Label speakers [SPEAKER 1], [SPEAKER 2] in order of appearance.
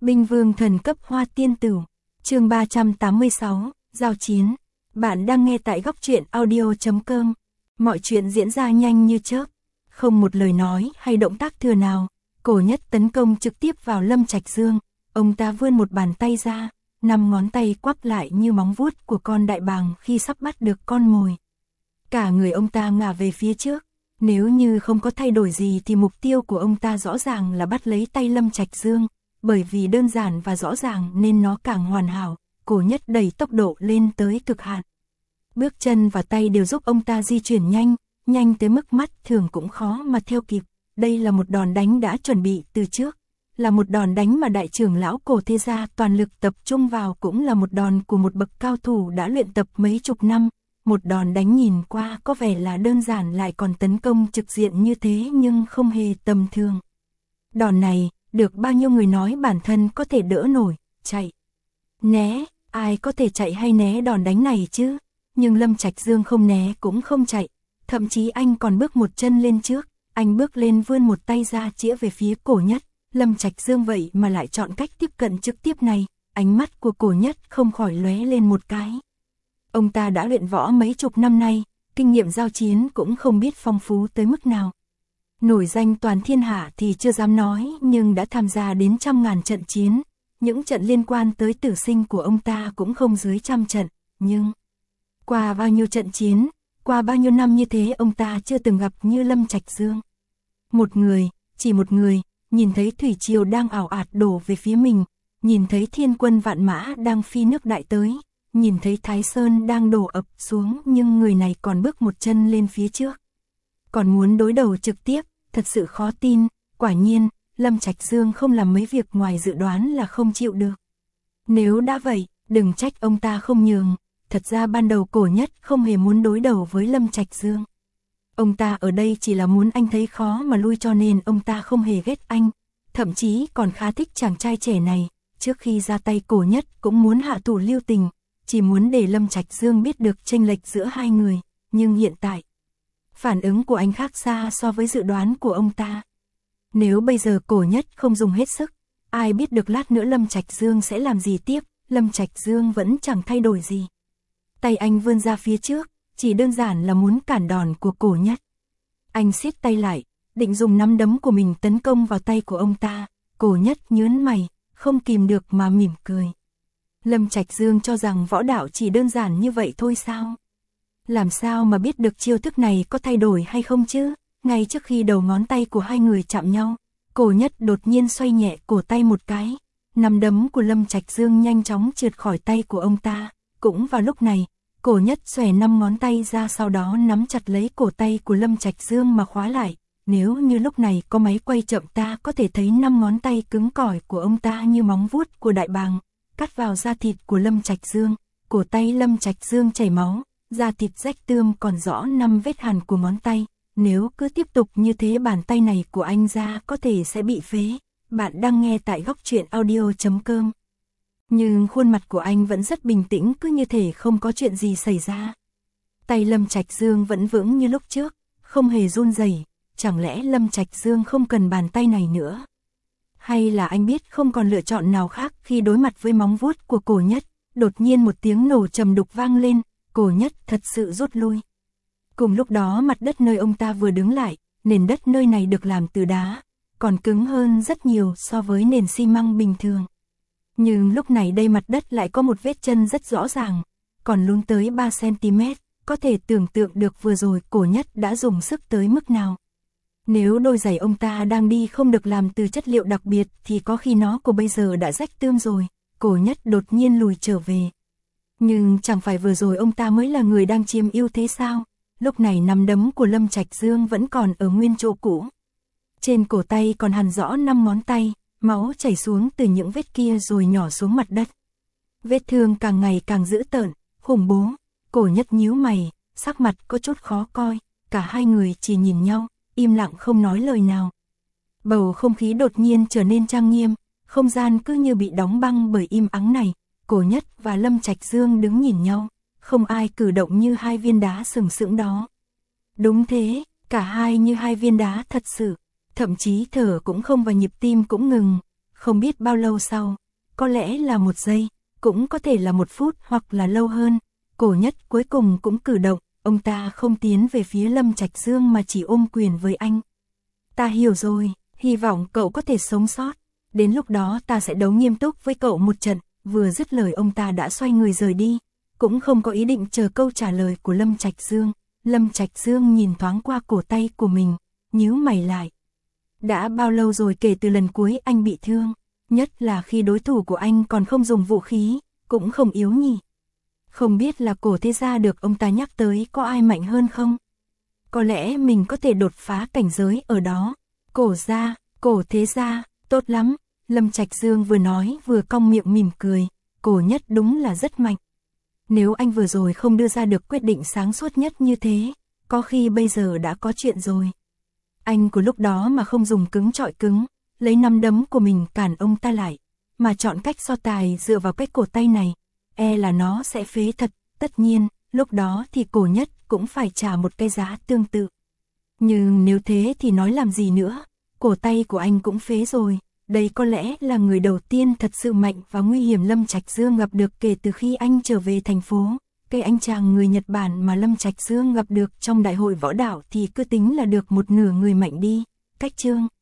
[SPEAKER 1] Binh vương thần cấp hoa tiên tử. Chương 386, giao chiến. Bạn đang nghe tại góc truyện audio.com. Mọi chuyện diễn ra nhanh như chớp, không một lời nói hay động tác thừa nào. Cổ Nhất tấn công trực tiếp vào Lâm Trạch Dương. Ông ta vươn một bàn tay ra, 5 ngón tay quắp lại như móng vuốt của con đại bàng khi sắp bắt được con mồi. Cả người ông ta ngả về phía trước. Nếu như không có thay đổi gì thì mục tiêu của ông ta rõ ràng là bắt lấy tay Lâm Trạch Dương. Bởi vì đơn giản và rõ ràng nên nó càng hoàn hảo. Cổ Nhất đẩy tốc độ lên tới cực hạn. Bước chân và tay đều giúp ông ta di chuyển nhanh, nhanh tới mức mắt thường cũng khó mà theo kịp. Đây là một đòn đánh đã chuẩn bị từ trước, là một đòn đánh mà đại trưởng lão Cổ Thế Gia toàn lực tập trung vào, cũng là một đòn của một bậc cao thủ đã luyện tập mấy chục năm. Một đòn đánh nhìn qua có vẻ là đơn giản lại còn tấn công trực diện như thế nhưng không hề tầm thường. Đòn này, được bao nhiêu người nói bản thân có thể đỡ nổi, chạy, né, ai có thể chạy hay né đòn đánh này chứ? Nhưng Lâm Trạch Dương không né cũng không chạy, thậm chí anh còn bước một chân lên trước, anh bước lên vươn một tay ra chĩa về phía Cổ Nhất. Lâm Trạch Dương vậy mà lại chọn cách tiếp cận trực tiếp này, ánh mắt của Cổ Nhất không khỏi lóe lên một cái. Ông ta đã luyện võ mấy chục năm nay, kinh nghiệm giao chiến cũng không biết phong phú tới mức nào. Nổi danh toàn thiên hạ thì chưa dám nói, nhưng đã tham gia đến trăm ngàn trận chiến. Những trận liên quan tới tử sinh của ông ta cũng không dưới 100 trận, nhưng qua bao nhiêu trận chiến, qua bao nhiêu năm như thế ông ta chưa từng gặp như Lâm Trạch Dương. Một người, chỉ một người, nhìn thấy thủy triều đang ảo ạt đổ về phía mình, nhìn thấy thiên quân vạn mã đang phi nước đại tới, nhìn thấy Thái Sơn đang đổ ập xuống, nhưng người này còn bước một chân lên phía trước. Còn muốn đối đầu trực tiếp, thật sự khó tin. Quả nhiên, Lâm Trạch Dương không làm mấy việc ngoài dự đoán là không chịu được. Nếu đã vậy, đừng trách ông ta không nhường. Thật ra ban đầu Cổ Nhất không hề muốn đối đầu với Lâm Trạch Dương. Ông ta ở đây chỉ là muốn anh thấy khó mà lui, cho nên ông ta không hề ghét anh. Thậm chí còn khá thích chàng trai trẻ này. Trước khi ra tay Cổ Nhất cũng muốn hạ thủ lưu tình, chỉ muốn để Lâm Trạch Dương biết được chênh lệch giữa hai người. Nhưng hiện tại, phản ứng của anh khác xa so với dự đoán của ông ta. Nếu bây giờ Cổ Nhất không dùng hết sức, ai biết được lát nữa Lâm Trạch Dương sẽ làm gì tiếp. Lâm Trạch Dương vẫn chẳng thay đổi gì. Tay anh vươn ra phía trước, chỉ đơn giản là muốn cản đòn của Cổ Nhất. Anh siết tay lại, định dùng nắm đấm của mình tấn công vào tay của ông ta. Cổ Nhất nhướng mày, không kìm được mà mỉm cười. Lâm Trạch Dương cho rằng võ đạo chỉ đơn giản như vậy thôi sao? Làm sao mà biết được chiêu thức này có thay đổi hay không chứ? Ngay trước khi đầu ngón tay của hai người chạm nhau, Cổ Nhất đột nhiên xoay nhẹ cổ tay một cái. Nắm đấm của Lâm Trạch Dương nhanh chóng trượt khỏi tay của ông ta. Cũng vào lúc này, Cổ Nhất xòe 5 ngón tay ra, sau đó nắm chặt lấy cổ tay của Lâm Trạch Dương mà khóa lại. Nếu như lúc này có máy quay chậm ta có thể thấy 5 ngón tay cứng cỏi của ông ta như móng vuốt của đại bàng, cắt vào da thịt của Lâm Trạch Dương. Cổ tay Lâm Trạch Dương chảy máu, da thịt rách tươm, còn rõ 5 vết hằn của ngón tay. Nếu cứ tiếp tục như thế bàn tay này của anh ra có thể sẽ bị phế. Bạn đang nghe tại góc truyện audio.com. Nhưng khuôn mặt của anh vẫn rất bình tĩnh, cứ như thể không có chuyện gì xảy ra. Tay Lâm Trạch Dương vẫn vững như lúc trước, không hề run rẩy. Chẳng lẽ Lâm Trạch Dương không cần bàn tay này nữa? Hay là anh biết không còn lựa chọn nào khác khi đối mặt với móng vuốt của Cổ Nhất? Đột nhiên một tiếng nổ trầm đục vang lên, Cổ Nhất thật sự rút lui. Cùng lúc đó mặt đất nơi ông ta vừa đứng lại, nền đất nơi này được làm từ đá, còn cứng hơn rất nhiều so với nền xi măng bình thường. Nhưng lúc này đây mặt đất lại có một vết chân rất rõ ràng, còn lún tới 3 cm, có thể tưởng tượng được vừa rồi Cổ Nhất đã dùng sức tới mức nào. Nếu đôi giày ông ta đang đi không được làm từ chất liệu đặc biệt thì có khi nó của bây giờ đã rách tươm rồi. Cổ Nhất đột nhiên lùi trở về. Nhưng chẳng phải vừa rồi ông ta mới là người đang chiếm ưu thế sao? Lúc này nắm đấm của Lâm Trạch Dương vẫn còn ở nguyên chỗ cũ. Trên cổ tay còn hằn rõ 5 ngón tay, máu chảy xuống từ những vết kia rồi nhỏ xuống mặt đất. Vết thương càng ngày càng dữ tợn, khủng bố. Cổ Nhất nhíu mày, sắc mặt có chút khó coi. Cả hai người chỉ nhìn nhau, im lặng không nói lời nào. Bầu không khí đột nhiên trở nên trang nghiêm, không gian cứ như bị đóng băng bởi im ắng này. Cổ Nhất và Lâm Trạch Dương đứng nhìn nhau, không ai cử động như hai viên đá sừng sững đó. Đúng thế, cả hai như hai viên đá thật sự, thậm chí thở cũng không và nhịp tim cũng ngừng. Không biết bao lâu sau, có lẽ là 1 giây, cũng có thể là 1 phút hoặc là lâu hơn, Cổ Nhất cuối cùng cũng cử động, ông ta không tiến về phía Lâm Trạch Dương mà chỉ ôm quyền với anh. Ta hiểu rồi, hy vọng cậu có thể sống sót, đến lúc đó ta sẽ đấu nghiêm túc với cậu một trận, vừa dứt lời ông ta đã xoay người rời đi, cũng không có ý định chờ câu trả lời của Lâm Trạch Dương. Lâm Trạch Dương nhìn thoáng qua cổ tay của mình, nhíu mày lại. Đã bao lâu rồi kể từ lần cuối anh bị thương, nhất là khi đối thủ của anh còn không dùng vũ khí, cũng không yếu nhỉ. Không biết là Cổ Thế Gia được ông ta nhắc tới có ai mạnh hơn không? Có lẽ mình có thể đột phá cảnh giới ở đó. Cổ gia, Cổ Thế Gia, tốt lắm. Lâm Trạch Dương vừa nói vừa cong miệng mỉm cười, Cổ Nhất đúng là rất mạnh. Nếu anh vừa rồi không đưa ra được quyết định sáng suốt nhất như thế, có khi bây giờ đã có chuyện rồi. Anh của lúc đó mà không dùng cứng trọi cứng, lấy nắm đấm của mình cản ông ta lại, mà chọn cách so tài dựa vào cái cổ tay này, e là nó sẽ phế thật, tất nhiên, lúc đó thì Cổ Nhất cũng phải trả một cái giá tương tự. Nhưng nếu thế thì nói làm gì nữa, cổ tay của anh cũng phế rồi, đây có lẽ là người đầu tiên thật sự mạnh và nguy hiểm Lâm Trạch Dương gặp được kể từ khi anh trở về thành phố. Cái anh chàng người Nhật Bản mà Lâm Trạch Dương gặp được trong đại hội võ đạo thì cứ tính là được một nửa người mạnh đi. Cách chương